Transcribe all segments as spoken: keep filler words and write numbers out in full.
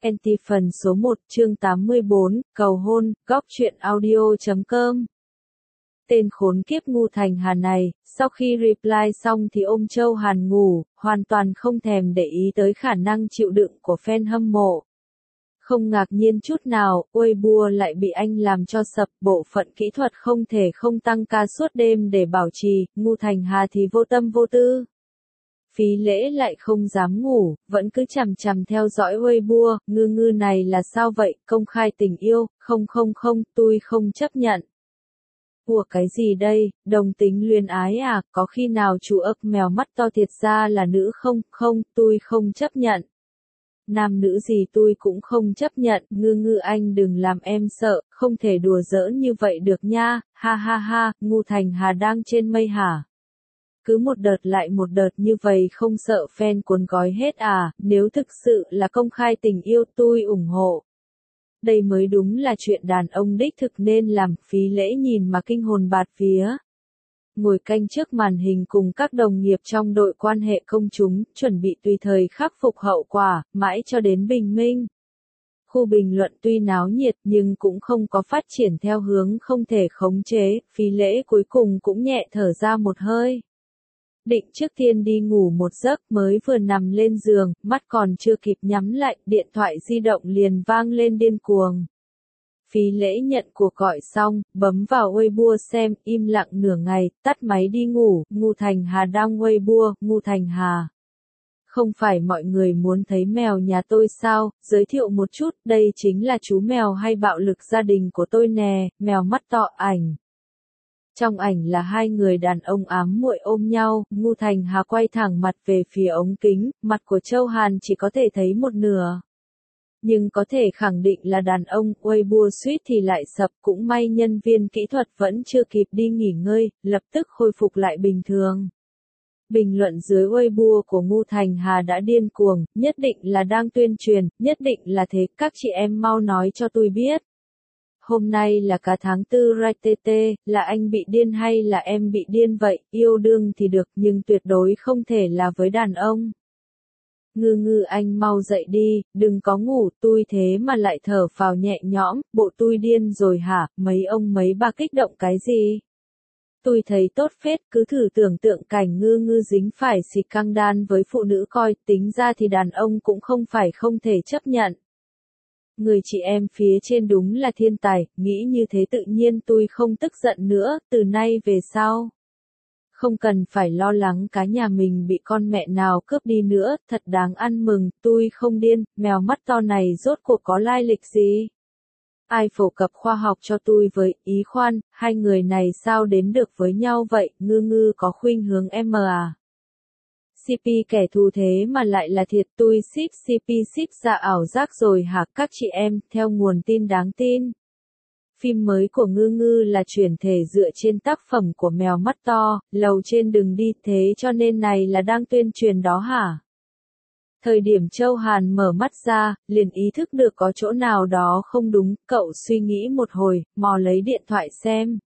en tê phần số một chương tám mươi bốn, cầu hôn, góc truyện audio chấm com. Tên khốn kiếp Ngu Thành Hà này, sau khi reply xong thì ôm Châu Hàn ngủ, hoàn toàn không thèm để ý tới khả năng chịu đựng của fan hâm mộ. Không ngạc nhiên chút nào, Weibo lại bị anh làm cho sập, bộ phận kỹ thuật không thể không tăng ca suốt đêm để bảo trì, Ngu Thành Hà thì vô tâm vô tư. Phí Lễ lại không dám ngủ, vẫn cứ chằm chằm theo dõi Weibo, ngư ngư này là sao vậy, công khai tình yêu, không không không, tôi không chấp nhận. Ủa cái gì đây, đồng tính luyến ái à, có khi nào chú ấp mèo mắt to thiệt ra là nữ không, không, tôi không chấp nhận. Nam nữ gì tôi cũng không chấp nhận, ngư ngư anh đừng làm em sợ, không thể đùa giỡn như vậy được nha, ha ha ha, Ngu Thành Hà đang trên mây hả? Cứ một đợt lại một đợt như vậy không sợ fan cuốn gói hết à, nếu thực sự là công khai tình yêu tôi ủng hộ. Đây mới đúng là chuyện đàn ông đích thực nên làm, Phí Lễ nhìn mà kinh hồn bạt vía. Ngồi canh trước màn hình cùng các đồng nghiệp trong đội quan hệ công chúng, chuẩn bị tùy thời khắc phục hậu quả, mãi cho đến bình minh. Khu bình luận tuy náo nhiệt nhưng cũng không có phát triển theo hướng không thể khống chế, Phí Lễ cuối cùng cũng nhẹ thở ra một hơi. Định trước tiên đi ngủ một giấc, mới vừa nằm lên giường, mắt còn chưa kịp nhắm lại, điện thoại di động liền vang lên điên cuồng. Phí Lễ nhận cuộc gọi xong, bấm vào Weibo xem, im lặng nửa ngày, tắt máy đi ngủ, Ngu Thành Hà đăng Weibo, Ngu Thành Hà. Không phải mọi người muốn thấy mèo nhà tôi sao, giới thiệu một chút, đây chính là chú mèo hay bạo lực gia đình của tôi nè, mèo mắt to ảnh. Trong ảnh là hai người đàn ông ám muội ôm nhau, Ngu Thành Hà quay thẳng mặt về phía ống kính, mặt của Châu Hàn chỉ có thể thấy một nửa. Nhưng có thể khẳng định là đàn ông, Weibo suýt thì lại sập, cũng may nhân viên kỹ thuật vẫn chưa kịp đi nghỉ ngơi, lập tức khôi phục lại bình thường. Bình luận dưới Weibo của Ngu Thành Hà đã điên cuồng, nhất định là đang tuyên truyền, nhất định là thế, các chị em mau nói cho tôi biết. Hôm nay là cả tháng tư rai tê tê, là anh bị điên hay là em bị điên vậy, yêu đương thì được nhưng tuyệt đối không thể là với đàn ông. Ngư ngư anh mau dậy đi, đừng có ngủ, tôi thế mà lại thở phào nhẹ nhõm, bộ tôi điên rồi hả, mấy ông mấy bà kích động cái gì? Tôi thấy tốt phết, cứ thử tưởng tượng cảnh ngư ngư dính phải xì căng đan với phụ nữ coi, tính ra thì đàn ông cũng không phải không thể chấp nhận. Người chị em phía trên đúng là thiên tài, nghĩ như thế tự nhiên tôi không tức giận nữa, từ nay về sau. Không cần phải lo lắng cái nhà mình bị con mẹ nào cướp đi nữa, thật đáng ăn mừng, tôi không điên, mèo mắt to này rốt cuộc có lai lịch gì? Ai phổ cập khoa học cho tôi với, ý khoan, hai người này sao đến được với nhau vậy, ngư ngư có khuynh hướng em à? xê pê kẻ thù thế mà lại là thiệt, tôi ship xê pê ship ra ảo giác rồi hả các chị em, theo nguồn tin đáng tin. Phim mới của Ngư Ngư là chuyển thể dựa trên tác phẩm của mèo mắt to, lầu trên đừng đi, thế cho nên này là đang tuyên truyền đó hả? Thời điểm Châu Hàn mở mắt ra, liền ý thức được có chỗ nào đó không đúng, cậu suy nghĩ một hồi, mò lấy điện thoại xem.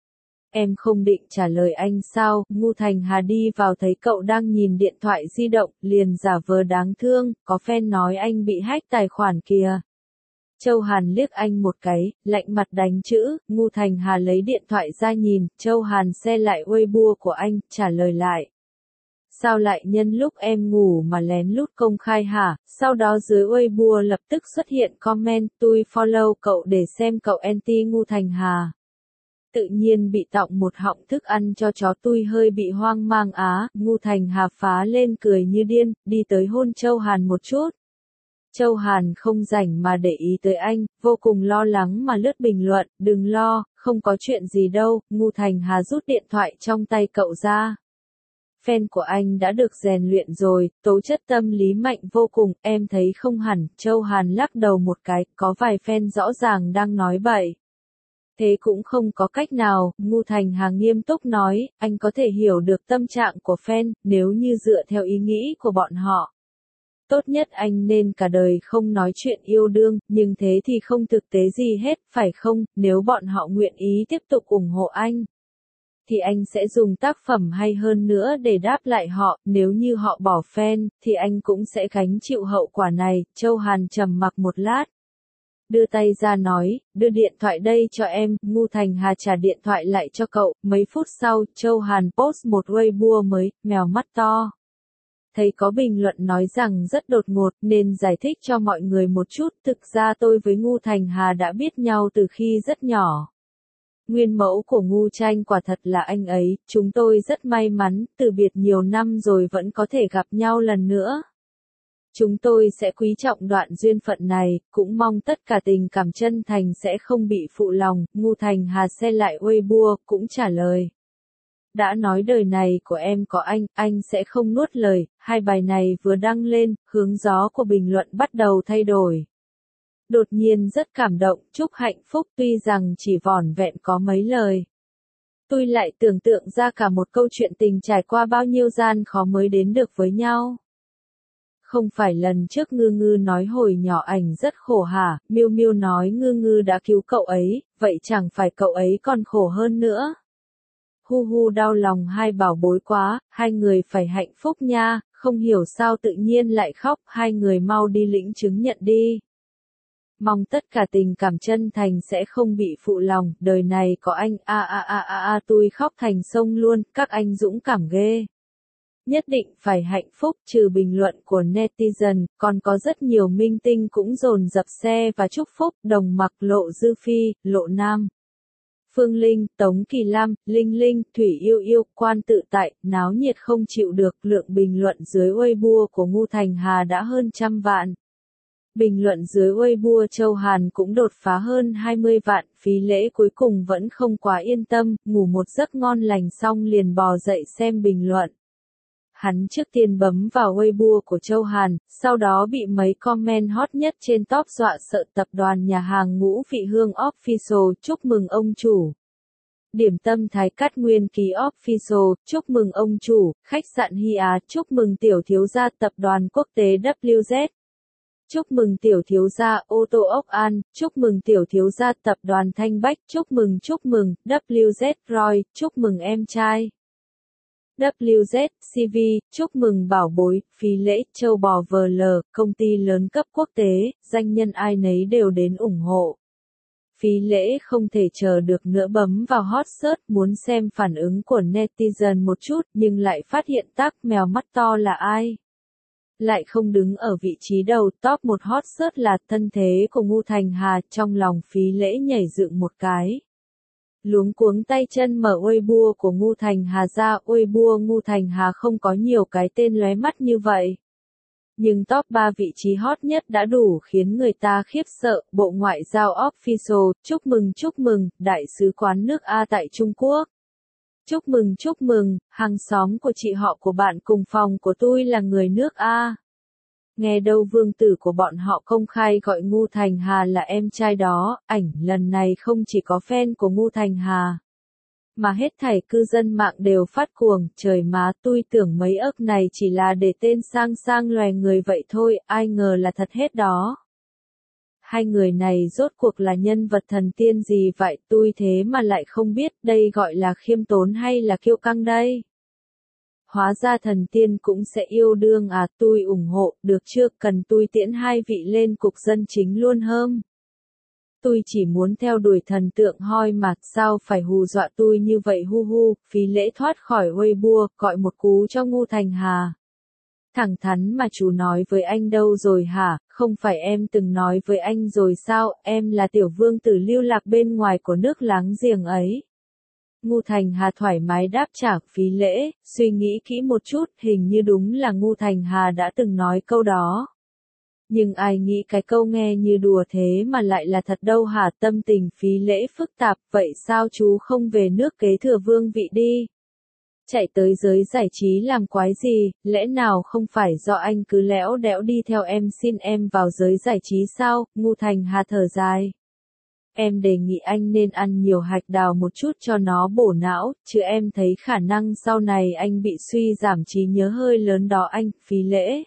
Em không định trả lời anh sao, Ngu Thành Hà đi vào thấy cậu đang nhìn điện thoại di động, liền giả vờ đáng thương, có fan nói anh bị hack tài khoản kìa. Châu Hàn liếc anh một cái, lạnh mặt đánh chữ, Ngu Thành Hà lấy điện thoại ra nhìn, Châu Hàn xe lại Weibo của anh, trả lời lại. Sao lại nhân lúc em ngủ mà lén lút công khai hả, sau đó dưới Weibo lập tức xuất hiện comment, tôi follow cậu để xem cậu anti Ngu Thành Hà. Tự nhiên bị tọng một họng thức ăn cho chó, tôi hơi bị hoang mang á, Ngu Thành Hà phá lên cười như điên, đi tới hôn Châu Hàn một chút. Châu Hàn không rảnh mà để ý tới anh, vô cùng lo lắng mà lướt bình luận, đừng lo, không có chuyện gì đâu, Ngu Thành Hà rút điện thoại trong tay cậu ra. Fan của anh đã được rèn luyện rồi, tố chất tâm lý mạnh vô cùng, em thấy không hẳn, Châu Hàn lắc đầu một cái, có vài fan rõ ràng đang nói bậy. Thế cũng không có cách nào, Ngu Thành Hà nghiêm túc nói, anh có thể hiểu được tâm trạng của fan, nếu như dựa theo ý nghĩ của bọn họ. Tốt nhất anh nên cả đời không nói chuyện yêu đương, nhưng thế thì không thực tế gì hết, phải không, nếu bọn họ nguyện ý tiếp tục ủng hộ anh. thì anh sẽ dùng tác phẩm hay hơn nữa để đáp lại họ, nếu như họ bỏ fan, thì anh cũng sẽ gánh chịu hậu quả này. Châu Hàn trầm mặc một lát, đưa tay ra nói, đưa điện thoại đây cho em. Ngu Thành Hà trả điện thoại lại cho cậu. Mấy phút sau, Châu Hàn post một Weibo mới, mèo mắt to. Thấy có bình luận nói rằng rất đột ngột nên giải thích cho mọi người một chút. Thực ra tôi với Ngu Thành Hà đã biết nhau từ khi rất nhỏ. Nguyên mẫu của Ngu Tranh quả thật là anh ấy, chúng tôi rất may mắn, từ biệt nhiều năm rồi vẫn có thể gặp nhau lần nữa. Chúng tôi sẽ quý trọng đoạn duyên phận này, cũng mong tất cả tình cảm chân thành sẽ không bị phụ lòng. Ngu Thành Hà xe lại Weibo, cũng trả lời. Đã nói đời này của em có anh, anh sẽ không nuốt lời. Hai bài này vừa đăng lên, hướng gió của bình luận bắt đầu thay đổi. Đột nhiên rất cảm động, chúc hạnh phúc tuy rằng chỉ vỏn vẹn có mấy lời. Tôi lại tưởng tượng ra cả một câu chuyện tình trải qua bao nhiêu gian khó mới đến được với nhau. Không phải lần trước Ngư Ngư nói hồi nhỏ ảnh rất khổ hả? Miu Miu nói Ngư Ngư đã cứu cậu ấy, vậy chẳng phải cậu ấy còn khổ hơn nữa. Hu hu, đau lòng hai bảo bối quá, hai người phải hạnh phúc nha, không hiểu sao tự nhiên lại khóc, hai người mau đi lĩnh chứng nhận đi. Mong tất cả tình cảm chân thành sẽ không bị phụ lòng, đời này có anh, a a a a a tôi khóc thành sông luôn, các anh dũng cảm ghê. Nhất định phải hạnh phúc. Trừ bình luận của netizen, còn có rất nhiều minh tinh cũng dồn dập xe và chúc phúc. Đồng Mặc, Lộ Dư Phi, Lộ Nam, Phương Linh, Tống Kỳ Lam, Linh Linh, Thủy Yêu Yêu, Quan Tự Tại, náo nhiệt không chịu được. Lượng bình luận dưới Weibo của Ngu Thành Hà đã hơn trăm vạn. Bình luận dưới Weibo Châu Hàn cũng đột phá hơn hai mươi vạn. Phí Lễ cuối cùng vẫn không quá yên tâm, ngủ một giấc ngon lành xong liền bò dậy xem bình luận. Hắn trước tiên bấm vào Weibo của Châu Hàn, sau đó bị mấy comment hot nhất trên top dọa sợ. Tập đoàn nhà hàng Ngũ Vị Hương Official, chúc mừng ông chủ. Điểm tâm Thái Cát Nguyên Ký Official, chúc mừng ông chủ. Khách sạn Hy Á, chúc mừng tiểu thiếu gia. Tập đoàn quốc tế W Z, chúc mừng tiểu thiếu gia. Ô tô Ốc An, chúc mừng tiểu thiếu gia. Tập đoàn Thanh Bách, chúc mừng chúc mừng. W Z Roy, chúc mừng em trai. W Z xê vê, chúc mừng bảo bối. Phí Lễ, Châu Bò vê lờ, công ty lớn cấp quốc tế, danh nhân ai nấy đều đến ủng hộ. Phí Lễ không thể chờ được nữa bấm vào hot search muốn xem phản ứng của netizen một chút, nhưng lại phát hiện tác mèo mắt to là ai. Lại không đứng ở vị trí đầu. Top một hot search là thân thế của Ngu Thành Hà. Trong lòng Phí Lễ nhảy dựng một cái. Luống cuống tay chân mở Weibo của Ngu Thành Hà ra. Weibo Ngu Thành Hà không có nhiều cái tên lóe mắt như vậy. Nhưng top ba vị trí hot nhất đã đủ khiến người ta khiếp sợ. Bộ Ngoại giao Official, chúc mừng chúc mừng. Đại sứ quán nước A tại Trung Quốc, chúc mừng chúc mừng. Hàng xóm của chị họ của bạn cùng phòng của tôi là người nước A. Nghe đâu vương tử của bọn họ công khai gọi Ngu Thành Hà là em trai đó. Ảnh lần này không chỉ có fan của Ngu Thành Hà, mà hết thảy cư dân mạng đều phát cuồng. Trời má, tôi tưởng mấy ức này chỉ là để tên sang sang loè người vậy thôi, ai ngờ là thật hết đó. Hai người này rốt cuộc là nhân vật thần tiên gì vậy, tôi thế mà lại không biết, đây gọi là khiêm tốn hay là kiêu căng đây? Hóa ra thần tiên cũng sẽ yêu đương à, tôi ủng hộ, được chưa, cần tôi tiễn hai vị lên cục dân chính luôn hơm. Tôi chỉ muốn theo đuổi thần tượng hoi mà, sao phải hù dọa tôi như vậy hu hu. Phí Lễ thoát khỏi Weibo, gọi một cú cho Ngu Thành Hà. Thẳng thắn mà chú nói với anh đâu rồi hả, không phải em từng nói với anh rồi sao, em là tiểu vương tử lưu lạc bên ngoài của nước láng giềng ấy. Ngu Thành Hà thoải mái đáp trả. Phí Lễ, suy nghĩ kỹ một chút, hình như đúng là Ngu Thành Hà đã từng nói câu đó. Nhưng ai nghĩ cái câu nghe như đùa thế mà lại là thật đâu hả. Tâm tình Phí Lễ phức tạp, vậy sao chú không về nước kế thừa vương vị đi? Chạy tới giới giải trí làm quái gì, lẽ nào không phải do anh cứ lẽo đẽo đi theo em xin em vào giới giải trí sao? Ngu Thành Hà thở dài. Em đề nghị anh nên ăn nhiều hạch đào một chút cho nó bổ não, chứ em thấy khả năng sau này anh bị suy giảm trí nhớ hơi lớn đó anh. Phí Lễ.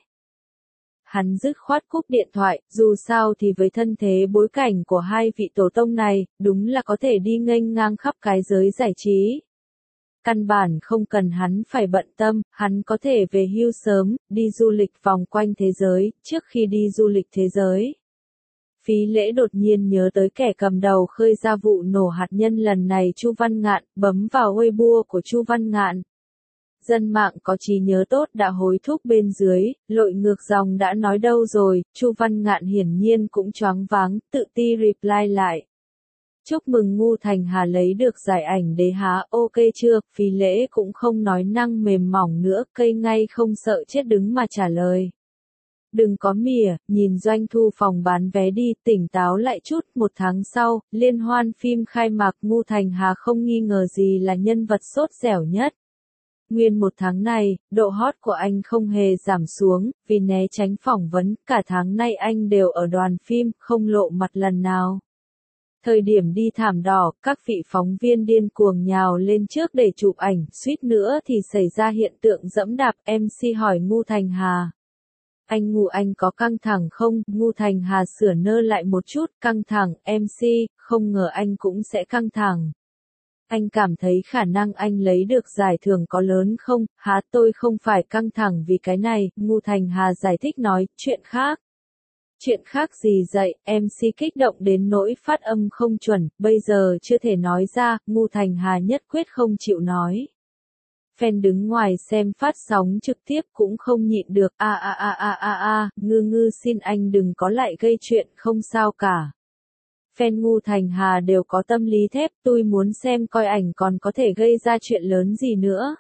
Hắn dứt khoát cúp điện thoại, dù sao thì với thân thế bối cảnh của hai vị tổ tông này, đúng là có thể đi nghênh ngang khắp cái giới giải trí. Căn bản không cần hắn phải bận tâm, hắn có thể về hưu sớm, đi du lịch vòng quanh thế giới, trước khi đi du lịch thế giới. Phí Lễ đột nhiên nhớ tới kẻ cầm đầu khơi ra vụ nổ hạt nhân lần này Chu Văn Ngạn, bấm vào Weibo của Chu Văn Ngạn. Dân mạng có trí nhớ tốt đã hối thúc bên dưới, lội ngược dòng đã nói đâu rồi, Chu Văn Ngạn hiển nhiên cũng choáng váng, tự ti reply lại. Chúc mừng Ngu Thành Hà lấy được giải ảnh đế há, ok chưa, Phí Lễ cũng không nói năng mềm mỏng nữa, cây ngay không sợ chết đứng mà trả lời. Đừng có mỉa, nhìn doanh thu phòng bán vé đi, tỉnh táo lại chút, một tháng sau, liên hoan phim khai mạc Ngu Thành Hà không nghi ngờ gì là nhân vật sốt dẻo nhất. Nguyên một tháng này, độ hot của anh không hề giảm xuống, vì né tránh phỏng vấn, cả tháng nay anh đều ở đoàn phim, không lộ mặt lần nào. Thời điểm đi thảm đỏ, các vị phóng viên điên cuồng nhào lên trước để chụp ảnh, suýt nữa thì xảy ra hiện tượng dẫm đạp, em xê hỏi Ngu Thành Hà. Anh Ngu anh có căng thẳng không? Ngu Thành Hà sửa nơ lại một chút, căng thẳng, em xê, không ngờ anh cũng sẽ căng thẳng. Anh cảm thấy khả năng anh lấy được giải thưởng có lớn không? Hả, tôi không phải căng thẳng vì cái này, Ngu Thành Hà giải thích nói, chuyện khác. Chuyện khác gì vậy, em xê kích động đến nỗi phát âm không chuẩn, bây giờ chưa thể nói ra, Ngu Thành Hà nhất quyết không chịu nói. Fan đứng ngoài xem phát sóng trực tiếp cũng không nhịn được, a a a a a a, ngư ngư xin anh đừng có lại gây chuyện, không sao cả. Fan Ngu Thành Hà đều có tâm lý thép, tôi muốn xem coi ảnh còn có thể gây ra chuyện lớn gì nữa.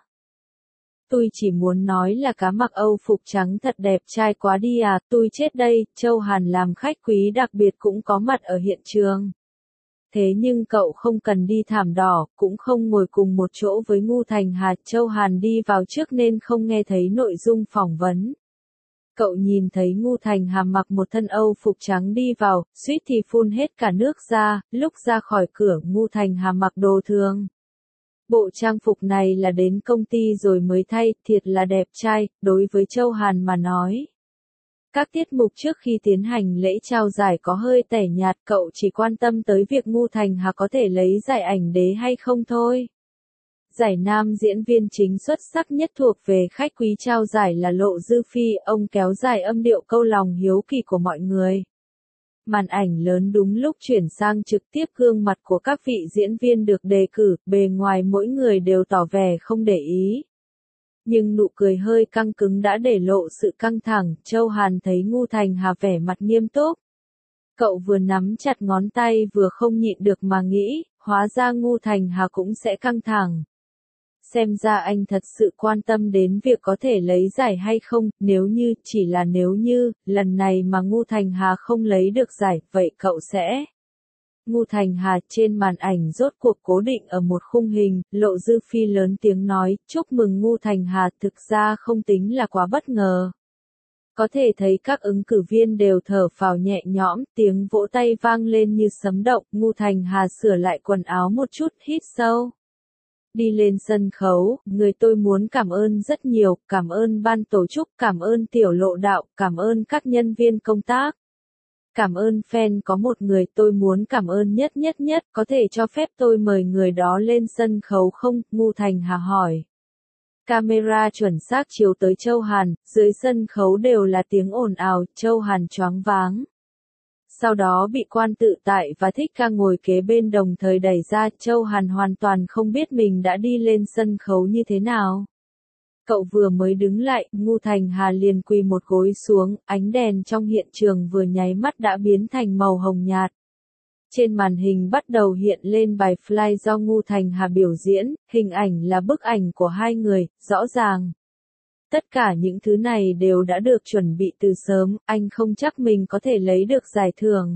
Tôi chỉ muốn nói là cá mặc Âu phục trắng thật đẹp trai quá đi à, tôi chết đây, Châu Hàn làm khách quý đặc biệt cũng có mặt ở hiện trường. Thế nhưng cậu không cần đi thảm đỏ, cũng không ngồi cùng một chỗ với Ngu Thành Hà, Châu Hàn đi vào trước nên không nghe thấy nội dung phỏng vấn. Cậu nhìn thấy Ngu Thành Hà mặc một thân Âu phục trắng đi vào, suýt thì phun hết cả nước ra, lúc ra khỏi cửa Ngu Thành Hà mặc đồ thường. Bộ trang phục này là đến công ty rồi mới thay, thiệt là đẹp trai, đối với Châu Hàn mà nói. Các tiết mục trước khi tiến hành lễ trao giải có hơi tẻ nhạt, cậu chỉ quan tâm tới việc Ngu Thành Hà có thể lấy giải ảnh đế hay không thôi. Giải nam diễn viên chính xuất sắc nhất thuộc về khách quý trao giải là Lộ Dư Phi, ông kéo dài âm điệu câu lòng hiếu kỳ của mọi người. Màn ảnh lớn đúng lúc chuyển sang trực tiếp gương mặt của các vị diễn viên được đề cử, bề ngoài mỗi người đều tỏ vẻ không để ý. Nhưng nụ cười hơi căng cứng đã để lộ sự căng thẳng, Châu Hàn thấy Ngu Thành Hà vẻ mặt nghiêm túc. Cậu vừa nắm chặt ngón tay vừa không nhịn được mà nghĩ, hóa ra Ngu Thành Hà cũng sẽ căng thẳng. Xem ra anh thật sự quan tâm đến việc có thể lấy giải hay không, nếu như, chỉ là nếu như, lần này mà Ngu Thành Hà không lấy được giải, vậy cậu sẽ... Ngu Thành Hà trên màn ảnh rốt cuộc cố định ở một khung hình, Lộ Dư Phi lớn tiếng nói, chúc mừng Ngu Thành Hà, thực ra không tính là quá bất ngờ. Có thể thấy các ứng cử viên đều thở phào nhẹ nhõm, tiếng vỗ tay vang lên như sấm động, Ngu Thành Hà sửa lại quần áo một chút, hít sâu. Đi lên sân khấu, người tôi muốn cảm ơn rất nhiều, cảm ơn ban tổ chức, cảm ơn tiểu lộ đạo, cảm ơn các nhân viên công tác. Cảm ơn fan, có một người tôi muốn cảm ơn nhất nhất nhất, có thể cho phép tôi mời người đó lên sân khấu không? Ngu Thành Hà hỏi. Camera chuẩn xác chiếu tới Châu Hàn, dưới sân khấu đều là tiếng ồn ào, Châu Hàn choáng váng. Sau đó bị quan tự tại và thích ca ngồi kế bên đồng thời đẩy ra, Châu Hàn hoàn toàn không biết mình đã đi lên sân khấu như thế nào. Cậu vừa mới đứng lại, Ngu Thành Hà liền quỳ một gối xuống, ánh đèn trong hiện trường vừa nháy mắt đã biến thành màu hồng nhạt. Trên màn hình bắt đầu hiện lên bài Fly do Ngu Thành Hà biểu diễn, hình ảnh là bức ảnh của hai người, rõ ràng. Tất cả những thứ này đều đã được chuẩn bị từ sớm, anh không chắc mình có thể lấy được giải thưởng.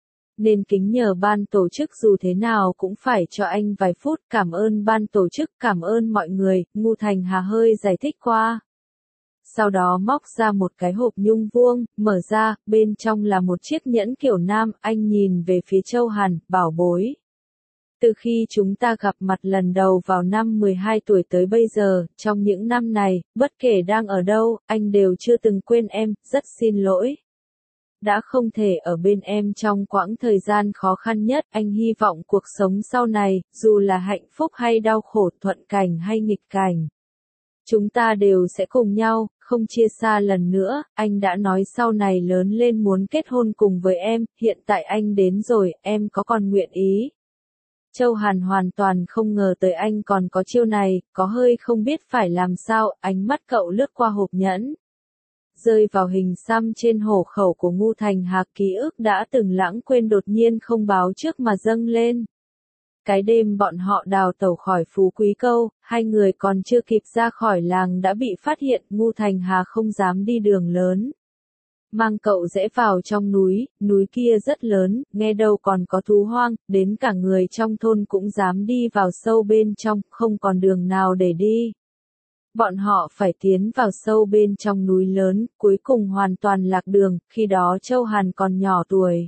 Nên kính nhờ ban tổ chức dù thế nào cũng phải cho anh vài phút, cảm ơn ban tổ chức, cảm ơn mọi người, Ngu Thành Hà hơi giải thích qua. Sau đó móc ra một cái hộp nhung vuông, mở ra, bên trong là một chiếc nhẫn kiểu nam, anh nhìn về phía Châu Hàn, bảo bối. Từ khi chúng ta gặp mặt lần đầu vào năm mười hai tuổi tới bây giờ, trong những năm này, bất kể đang ở đâu, anh đều chưa từng quên em, rất xin lỗi. đã không thể ở bên em trong quãng thời gian khó khăn nhất, anh hy vọng cuộc sống sau này, dù là hạnh phúc hay đau khổ, thuận cảnh hay nghịch cảnh, chúng ta đều sẽ cùng nhau, không chia xa lần nữa. Anh đã nói sau này lớn lên muốn kết hôn cùng với em, hiện tại anh đến rồi, em có còn nguyện ý? Châu Hàn hoàn toàn không ngờ tới anh còn có chiêu này, có hơi không biết phải làm sao, ánh mắt cậu lướt qua hộp nhẫn, rơi vào hình xăm trên hổ khẩu của Ngu Thành Hà, ký ức đã từng lãng quên đột nhiên không báo trước mà dâng lên. Cái đêm bọn họ đào tẩu khỏi Phú Quý Câu, hai người còn chưa kịp ra khỏi làng đã bị phát hiện, Ngu Thành Hà không dám đi đường lớn. Mang cậu rẽ vào trong núi, núi kia rất lớn, nghe đâu còn có thú hoang, đến cả người trong thôn cũng dám đi vào sâu bên trong, không còn đường nào để đi. Bọn họ phải tiến vào sâu bên trong núi lớn, cuối cùng hoàn toàn lạc đường, khi đó Châu Hàn còn nhỏ tuổi.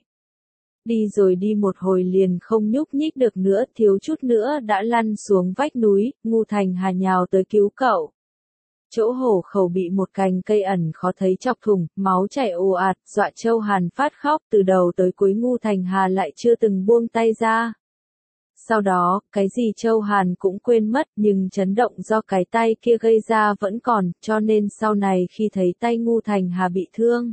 Đi rồi đi một hồi liền không nhúc nhích được nữa, thiếu chút nữa đã lăn xuống vách núi, Ngu Thành Hà nhào tới cứu cậu. Chỗ hổ khẩu bị một cành cây ẩn khó thấy chọc thủng, máu chảy ồ ạt, dọa Châu Hàn phát khóc, từ đầu tới cuối Ngu Thành Hà lại chưa từng buông tay ra. Sau đó, cái gì Châu Hàn cũng quên mất, nhưng chấn động do cái tay kia gây ra vẫn còn, cho nên sau này khi thấy tay Ngu Thành Hà bị thương,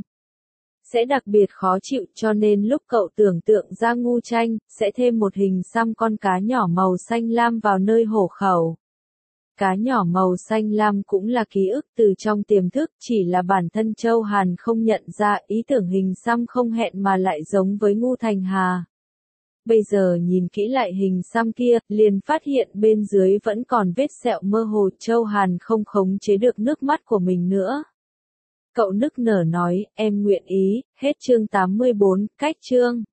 sẽ đặc biệt khó chịu, cho nên lúc cậu tưởng tượng ra Ngu Tranh, sẽ thêm một hình xăm con cá nhỏ màu xanh lam vào nơi hổ khẩu. Cá nhỏ màu xanh lam cũng là ký ức từ trong tiềm thức, chỉ là bản thân Châu Hàn không nhận ra ý tưởng hình xăm không hẹn mà lại giống với Ngu Thành Hà. Bây giờ nhìn kỹ lại hình xăm kia, liền phát hiện bên dưới vẫn còn vết sẹo mơ hồ, Châu Hàn không khống chế được nước mắt của mình nữa. Cậu nức nở nói, em nguyện ý, hết chương tám mươi bốn, cách chương.